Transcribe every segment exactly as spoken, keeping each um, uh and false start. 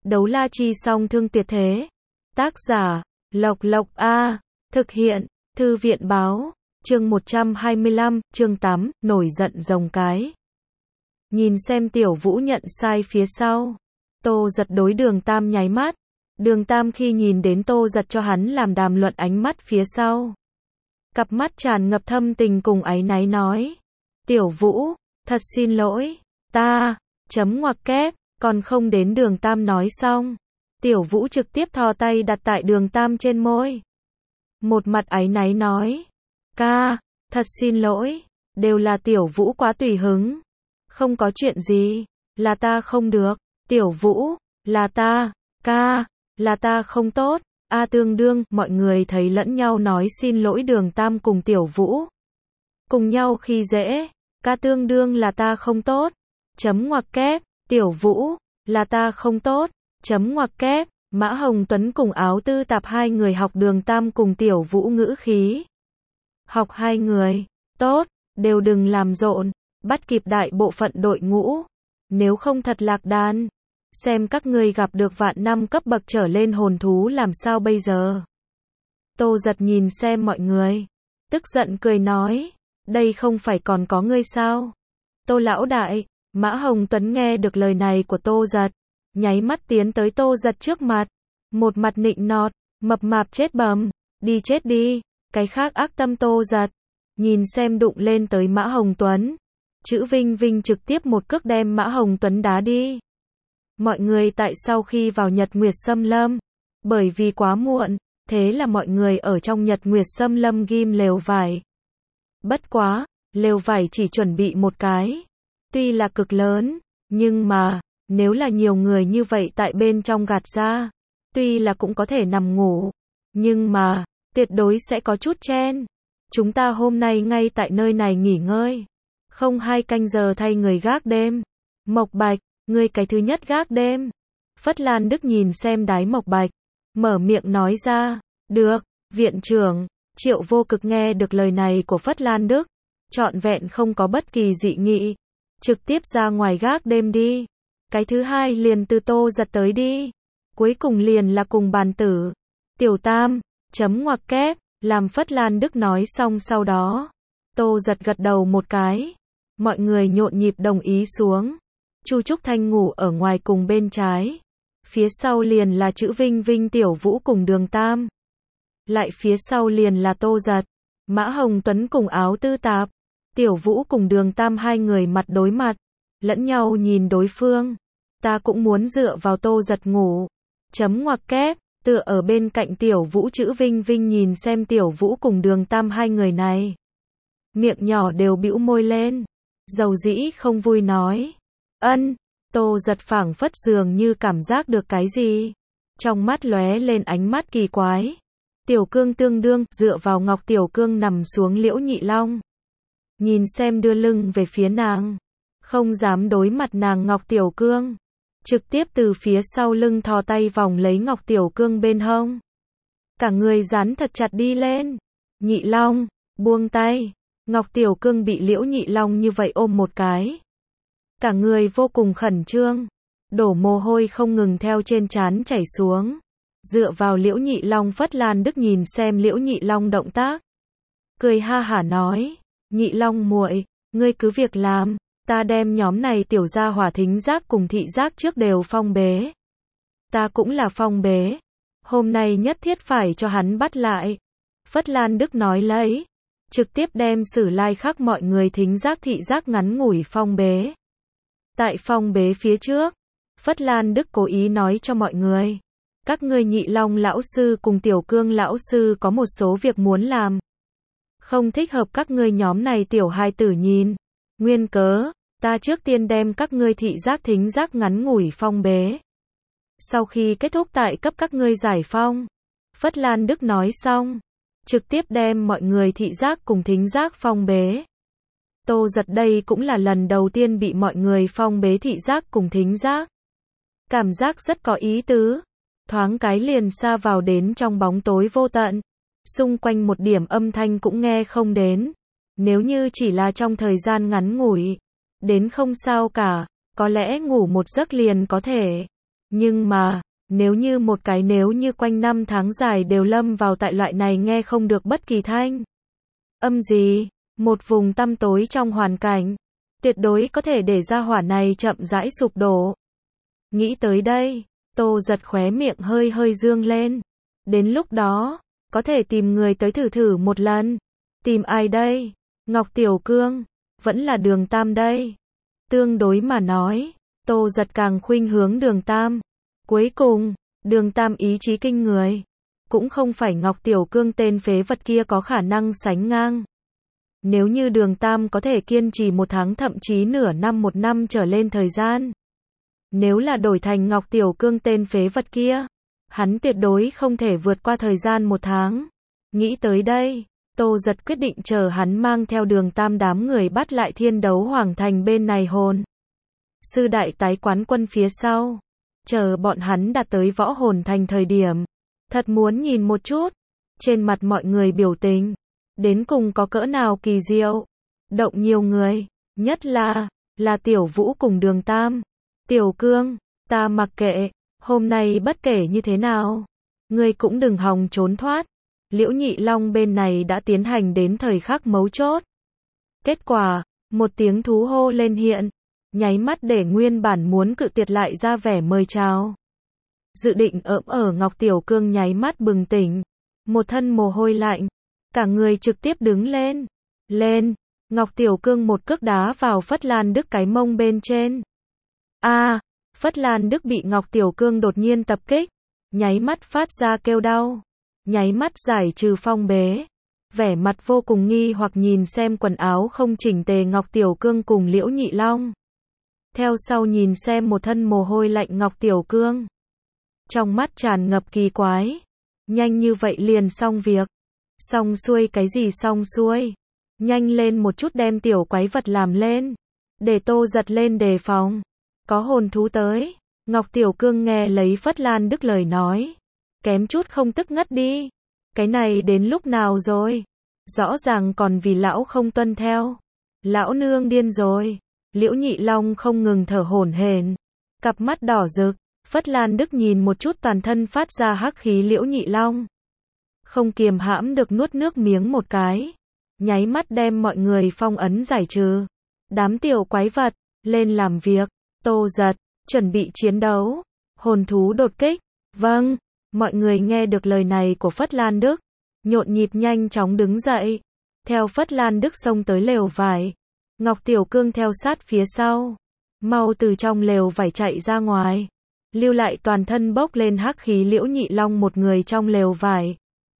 Đấu la chi song thương tuyệt thế. Tác giả, Lộc Lộc A. Thực hiện, Thư viện báo. Chương một trăm hai mươi lăm, chương tám, nổi giận rồng cái. Nhìn xem Tiểu Vũ nhận sai phía sau. Tô Giật đối Đường Tam nháy mắt. Đường Tam khi nhìn đến Tô Giật cho hắn làm đàm luận ánh mắt phía sau. Cặp mắt tràn ngập thâm tình cùng áy náy nói. Tiểu Vũ, thật xin lỗi, ta, chấm ngoặc kép, còn không đến Đường Tam nói xong. Tiểu Vũ trực tiếp thò tay đặt tại Đường Tam trên môi. Một mặt áy náy nói. Ca, thật xin lỗi, đều là Tiểu Vũ quá tùy hứng. Không có chuyện gì, là ta không được, Tiểu Vũ, là ta, ca, là ta không tốt, a tương đương, mọi người thấy lẫn nhau nói xin lỗi Đường Tam cùng Tiểu Vũ. Cùng nhau khi dễ, ca tương đương là ta không tốt, chấm ngoặc kép, Tiểu Vũ, là ta không tốt, chấm ngoặc kép, Mã Hồng Tuấn cùng Áo Tư Tạp hai người học Đường Tam cùng Tiểu Vũ ngữ khí. Học hai người, tốt, đều đừng làm rộn, bắt kịp đại bộ phận đội ngũ, nếu không thật lạc đàn. Xem các ngươi gặp được vạn năm cấp bậc trở lên hồn thú làm sao bây giờ. Tô Giật nhìn xem mọi người, tức giận cười nói, đây không phải còn có ngươi sao? Tô lão đại, Mã Hồng Tuấn nghe được lời này của Tô Giật, nháy mắt tiến tới Tô Giật trước mặt, một mặt nịnh nọt, mập mạp chết bầm, đi chết đi, cái khác ác tâm Tô Giật, nhìn xem đụng lên tới Mã Hồng Tuấn, chữ Vinh Vinh trực tiếp một cước đem Mã Hồng Tuấn đá đi. Mọi người tại sau khi vào Nhật Nguyệt Xâm Lâm, bởi vì quá muộn, thế là mọi người ở trong Nhật Nguyệt Xâm Lâm ghim lều vải. Bất quá, lều vải chỉ chuẩn bị một cái, tuy là cực lớn, nhưng mà, nếu là nhiều người như vậy tại bên trong gạt ra, tuy là cũng có thể nằm ngủ, nhưng mà, tuyệt đối sẽ có chút chen. Chúng ta hôm nay ngay tại nơi này nghỉ ngơi, không hai canh giờ thay người gác đêm. Mộc Bạch, ngươi cái thứ nhất gác đêm. Phất Lan Đức nhìn xem Đái Mộc Bạch, mở miệng nói ra, được, viện trưởng. Triệu Vô Cực nghe được lời này của Phất Lan Đức, trọn vẹn không có bất kỳ dị nghị, trực tiếp ra ngoài gác đêm đi. Cái thứ hai liền từ Tô Giật tới đi, cuối cùng liền là cùng bàn tử. Tiểu Tam, chấm ngoặc kép, làm Phất Lan Đức nói xong sau đó, Tô Giật gật đầu một cái, mọi người nhộn nhịp đồng ý xuống. Chu Trúc Thanh ngủ ở ngoài cùng bên trái, phía sau liền là chữ Vinh Vinh, Tiểu Vũ cùng Đường Tam, lại phía sau liền là Tô Giật, Mã Hồng Tuấn cùng Áo Tư Tạp. Tiểu Vũ cùng Đường Tam hai người mặt đối mặt, lẫn nhau nhìn đối phương. Ta cũng muốn dựa vào Tô Giật ngủ, chấm ngoặc kép, tựa ở bên cạnh Tiểu Vũ chữ Vinh Vinh nhìn xem Tiểu Vũ cùng Đường Tam hai người này, miệng nhỏ đều bĩu môi lên, dầu dĩ không vui nói. Ân. Tô Giật phảng phất dường như cảm giác được cái gì, trong mắt lóe lên ánh mắt kỳ quái. Tiểu Cương tương đương dựa vào Ngọc Tiểu Cương nằm xuống Liễu Nhị Long, nhìn xem đưa lưng về phía nàng, không dám đối mặt nàng. Ngọc Tiểu Cương trực tiếp từ phía sau lưng thò tay vòng lấy Ngọc Tiểu Cương bên hông, cả người dán thật chặt đi lên. Nhị Long, buông tay. Ngọc Tiểu Cương bị Liễu Nhị Long như vậy ôm một cái, cả người vô cùng khẩn trương, đổ mồ hôi không ngừng theo trên trán chảy xuống. Dựa vào Liễu Nhị Long, Phất Lan Đức nhìn xem Liễu Nhị Long động tác, cười ha hả nói, Nhị Long muội, ngươi cứ việc làm, ta đem nhóm này tiểu gia hỏa thính giác cùng thị giác trước đều phong bế. Ta cũng là phong bế, hôm nay nhất thiết phải cho hắn bắt lại. Phất Lan Đức nói lấy, trực tiếp đem Sử Lai Khắc mọi người thính giác thị giác ngắn ngủi phong bế. Tại phong bế phía trước, Phất Lan Đức cố ý nói cho mọi người, các ngươi Nhị Long lão sư cùng Tiểu Cương lão sư có một số việc muốn làm, không thích hợp các ngươi nhóm này tiểu hài tử nhìn. Nguyên cớ, ta trước tiên đem các ngươi thị giác thính giác ngắn ngủi phong bế, sau khi kết thúc tại cấp các ngươi giải phong. Phất Lan Đức nói xong, trực tiếp đem mọi người thị giác cùng thính giác phong bế. Tô Giật đây cũng là lần đầu tiên bị mọi người phong bế thị giác cùng thính giác, cảm giác rất có ý tứ, thoáng cái liền xa vào đến trong bóng tối vô tận, xung quanh một điểm âm thanh cũng nghe không đến. Nếu như chỉ là trong thời gian ngắn ngủi, đến không sao cả, có lẽ ngủ một giấc liền có thể. Nhưng mà, nếu như một cái nếu như quanh năm tháng dài đều lâm vào tại loại này nghe không được bất kỳ thanh âm gì, một vùng tăm tối trong hoàn cảnh, tuyệt đối có thể để ra hỏa này chậm rãi sụp đổ. Nghĩ tới đây, Tô Giật khóe miệng hơi hơi dương lên. Đến lúc đó, có thể tìm người tới thử thử một lần. Tìm ai đây? Ngọc Tiểu Cương, vẫn là Đường Tam đây. Tương đối mà nói, Tô Giật càng khuynh hướng Đường Tam. Cuối cùng, Đường Tam ý chí kinh người, cũng không phải Ngọc Tiểu Cương tên phế vật kia có khả năng sánh ngang. Nếu như Đường Tam có thể kiên trì một tháng thậm chí nửa năm một năm trở lên thời gian, nếu là đổi thành Ngọc Tiểu Cương tên phế vật kia, hắn tuyệt đối không thể vượt qua thời gian một tháng. Nghĩ tới đây, Tô Giật quyết định chờ hắn mang theo Đường Tam đám người bắt lại Thiên Đấu Hoàng Thành bên này hồn sư đại tái quán quân phía sau. Chờ bọn hắn đạt tới Võ Hồn Thành thời điểm, thật muốn nhìn một chút, trên mặt mọi người biểu tình, đến cùng có cỡ nào kỳ diệu, động nhiều người, nhất là, là Tiểu Vũ cùng Đường Tam. Tiểu Cương, ta mặc kệ, hôm nay bất kể như thế nào, ngươi cũng đừng hòng trốn thoát. Liễu Nhị Long bên này đã tiến hành đến thời khắc mấu chốt. Kết quả, một tiếng thú hô lên hiện, nháy mắt để nguyên bản muốn cự tuyệt lại ra vẻ mời chào. Dự định ỡm ở Ngọc Tiểu Cương nháy mắt bừng tỉnh, một thân mồ hôi lạnh, cả người trực tiếp đứng lên. Lên, Ngọc Tiểu Cương một cước đá vào Phất Lan Đức cái mông bên trên. A, à, Phất Lan Đức bị Ngọc Tiểu Cương đột nhiên tập kích, nháy mắt phát ra kêu đau, nháy mắt giải trừ phong bế, vẻ mặt vô cùng nghi hoặc nhìn xem quần áo không chỉnh tề Ngọc Tiểu Cương cùng Liễu Nhị Long. Theo sau nhìn xem một thân mồ hôi lạnh Ngọc Tiểu Cương, trong mắt tràn ngập kỳ quái. Nhanh như vậy liền xong việc. Xong xuôi cái gì xong xuôi? Nhanh lên một chút đem tiểu quái vật làm lên, để Tô Giật lên đề phòng. Có hồn thú tới. Ngọc Tiểu Cương nghe lấy Phất Lan Đức lời nói, kém chút không tức ngất đi. Cái này đến lúc nào rồi? Rõ ràng còn vì lão không tuân theo. Lão nương điên rồi. Liễu Nhị Long không ngừng thở hổn hển, cặp mắt đỏ rực. Phất Lan Đức nhìn một chút toàn thân phát ra hắc khí Liễu Nhị Long, không kiềm hãm được nuốt nước miếng một cái, nháy mắt đem mọi người phong ấn giải trừ. Đám tiểu quái vật, lên làm việc. Tô Giật, chuẩn bị chiến đấu. Hồn thú đột kích. Vâng. Mọi người nghe được lời này của Phất Lan Đức, nhộn nhịp nhanh chóng đứng dậy, theo Phất Lan Đức xông tới lều vải. Ngọc Tiểu Cương theo sát phía sau, mau từ trong lều vải chạy ra ngoài, lưu lại toàn thân bốc lên hắc khí Liễu Nhị Long một người trong lều vải.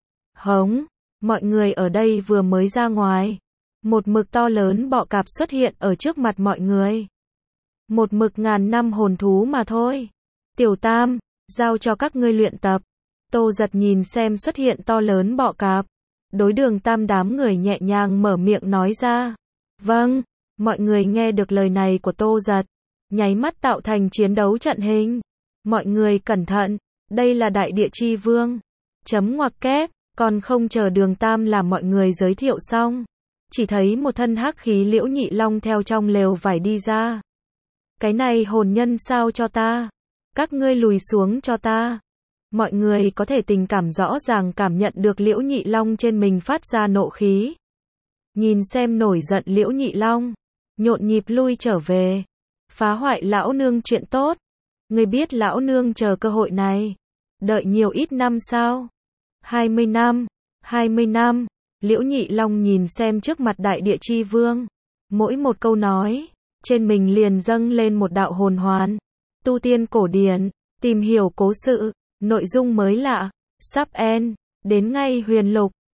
Hống, mọi người ở đây vừa mới ra ngoài, một mực to lớn bọ cạp xuất hiện ở trước mặt mọi người. Một mực ngàn năm hồn thú mà thôi. Tiểu Tam, giao cho các ngươi luyện tập. Tô Giật nhìn xem xuất hiện to lớn bọ cạp, đối Đường Tam đám người nhẹ nhàng mở miệng nói ra. Vâng. Mọi người nghe được lời này của Tô Giật, nháy mắt tạo thành chiến đấu trận hình. Mọi người cẩn thận, đây là Đại Địa Chi Vương. Chấm ngoặc kép, còn không chờ Đường Tam làm mọi người giới thiệu xong, chỉ thấy một thân hắc khí Liễu Nhị Long theo trong lều vải đi ra. Cái này hồn nhân sao cho ta? Các ngươi lùi xuống cho ta. Mọi người có thể tình cảm rõ ràng cảm nhận được Liễu Nhị Long trên mình phát ra nộ khí. Nhìn xem nổi giận Liễu Nhị Long, nhộn nhịp lui trở về. Phá hoại lão nương chuyện tốt. Ngươi biết lão nương chờ cơ hội này đợi nhiều ít năm sao? hai mươi năm. hai mươi năm. Liễu Nhị Long nhìn xem trước mặt Đại Địa Chi Vương, mỗi một câu nói, trên mình liền dâng lên một đạo hồn hoàn. Tu tiên cổ điển, tìm hiểu cố sự, nội dung mới lạ, sắp end, đến ngay huyền lục.